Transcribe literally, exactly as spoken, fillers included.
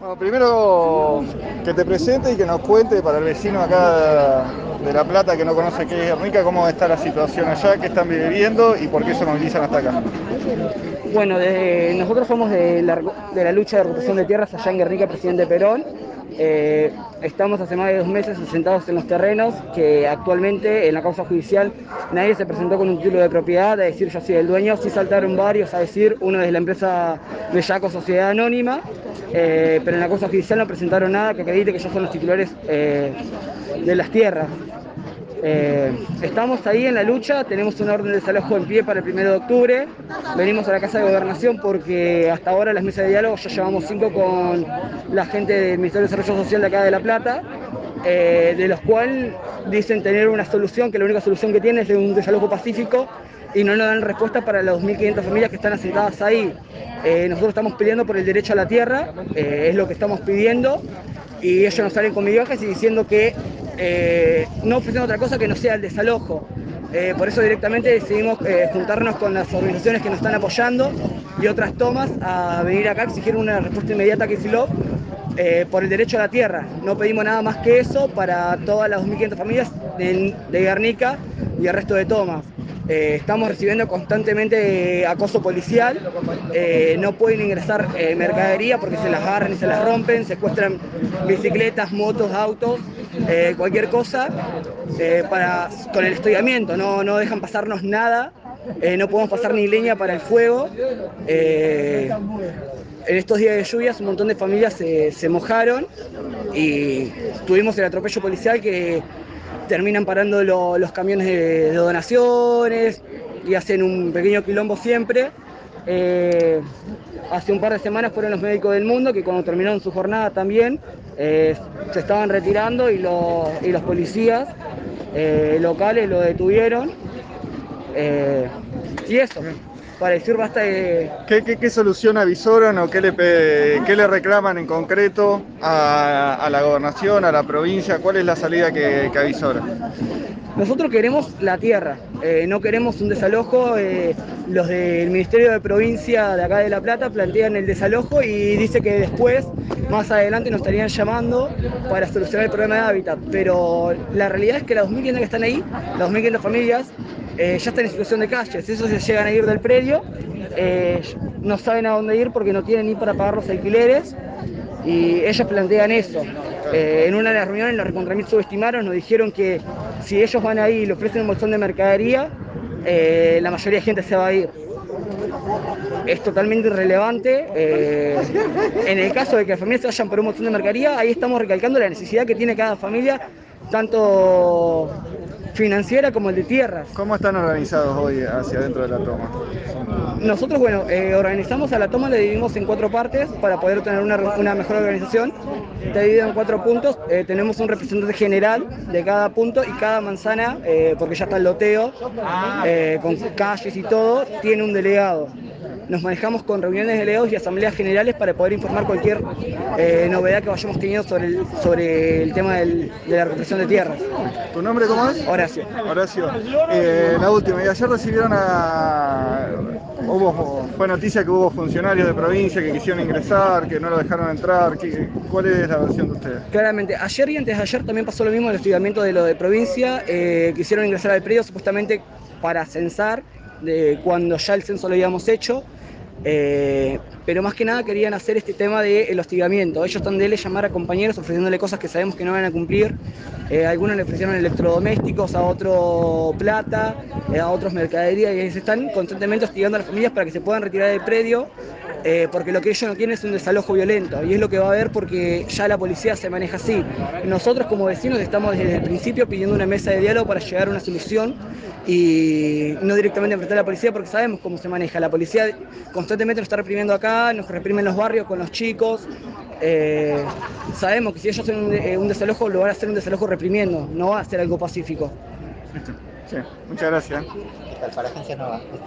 Bueno, primero que te presente y que nos cuente para el vecino acá de La Plata que no conoce qué es Guernica, cómo está la situación allá, qué están viviendo y por qué se movilizan hasta acá. Bueno, de- nosotros somos de la, de la lucha de recuperación de tierras allá en Guernica, presidente Perón. Eh, estamos hace más de dos meses asentados en los terrenos que actualmente en la causa judicial nadie se presentó con un título de propiedad a decir yo soy el dueño. Sí saltaron varios a decir, uno es la empresa Bellaco Sociedad Anónima, eh, pero en la causa judicial no presentaron nada que acredite que ellos son los titulares eh, de las tierras. Eh, estamos ahí en la lucha, tenemos una orden de desalojo en pie para el primero de octubre. Venimos a la Casa de Gobernación porque hasta ahora las mesas de diálogo ya llevamos cinco con la gente del Ministerio de Desarrollo Social de acá de La Plata, eh, de los cuales dicen tener una solución, que la única solución que tienen es de un desalojo pacífico y no nos dan respuesta para las dos mil quinientas familias que están asentadas ahí. Eh, nosotros estamos peleando por el derecho a la tierra, eh, es lo que estamos pidiendo, y ellos nos salen con migajas y diciendo que eh, no ofrecen otra cosa que no sea el desalojo. Eh, por eso directamente decidimos eh, juntarnos con las organizaciones que nos están apoyando y otras tomas a venir acá a exigir una respuesta inmediata a Kicillof eh, por el derecho a la tierra. No pedimos nada más que eso para todas las dos mil quinientas familias de, de Guernica y el resto de tomas. Eh, estamos recibiendo constantemente eh, acoso policial, eh, no pueden ingresar eh, mercadería porque se las agarran y se las rompen, secuestran bicicletas, motos, autos, eh, cualquier cosa eh, para, con el estoigamiento, no, no dejan pasarnos nada, eh, no podemos pasar ni leña para el fuego. Eh, en estos días de lluvias un montón de familias se, se mojaron y tuvimos el atropello policial que terminan parando lo, los camiones de, de donaciones y hacen un pequeño quilombo siempre. Eh, hace un par de semanas fueron los médicos del mundo que cuando terminaron su jornada también eh, se estaban retirando y, lo, y los policías eh, locales lo detuvieron. Eh, y eso, para decir basta de... ¿Qué, qué, qué solución avisoran o qué le, qué le reclaman en concreto a, a la gobernación, a la provincia? ¿Cuál es la salida que, que avisoran? Nosotros queremos la tierra, eh, no queremos un desalojo. Eh, los del Ministerio de Provincia de acá de La Plata plantean el desalojo y dice que después, más adelante, nos estarían llamando para solucionar el problema de hábitat. Pero la realidad es que las dos mil quinientas que están ahí, las dos mil quinientas familias, eh, ya están en situación de calles. Esos se llegan a ir del predio, eh, no saben a dónde ir porque no tienen ni para pagar los alquileres. Y ellos plantean eso. Eh, en una de las reuniones los recontra mil subestimaron, nos dijeron que si ellos van ahí y le ofrecen un bolsón de mercadería, eh, la mayoría de gente se va a ir. Es totalmente irrelevante. Eh, en el caso de que las familias se vayan por un bolsón de mercadería, ahí estamos recalcando la necesidad que tiene cada familia, tanto financiera como el de tierras. ¿Cómo están organizados hoy hacia adentro de la toma? Nosotros, bueno, eh, organizamos a la toma, le dividimos en cuatro partes para poder tener una, una mejor organización. Está dividido en cuatro puntos. Eh, tenemos un representante general de cada punto y cada manzana, eh, porque ya está el loteo, eh, con calles y todo, tiene un delegado. Nos manejamos con reuniones de delegados y asambleas generales para poder informar cualquier eh, novedad que vayamos teniendo sobre el, sobre el tema del, de la recuperación de tierras. ¿Tu nombre cómo es? Horacio. Horacio. Eh, la última, y ayer recibieron a... Hubo, fue noticia que hubo funcionarios de provincia que quisieron ingresar, que no lo dejaron entrar. ¿Qué, ¿Cuál es la versión de ustedes? Claramente, ayer y antes de ayer también pasó lo mismo en el hostigamiento de lo de provincia. Eh, quisieron ingresar al predio supuestamente para censar, de cuando ya el censo lo habíamos hecho. Eh, pero más que nada querían hacer este tema del hostigamiento. Ellos están de llamar a compañeros ofreciéndole cosas que sabemos que no van a cumplir. Eh, algunos le ofrecieron electrodomésticos, a otro plata, eh, a otros mercadería, y se están constantemente hostigando a las familias para que se puedan retirar del predio, eh, porque lo que ellos no quieren es un desalojo violento, y es lo que va a haber porque ya la policía se maneja así. Nosotros como vecinos estamos desde el principio pidiendo una mesa de diálogo para llegar a una solución y no directamente enfrentar a la policía, porque sabemos cómo se maneja. La policía constantemente nos está reprimiendo acá, nos reprimen los barrios con los chicos. Eh, sabemos que si ellos hacen un, eh, un desalojo, lo van a hacer un desalojo reprimiendo, no va a ser algo pacífico. Sí, muchas gracias. ¿Qué tal para Agencia Nueva?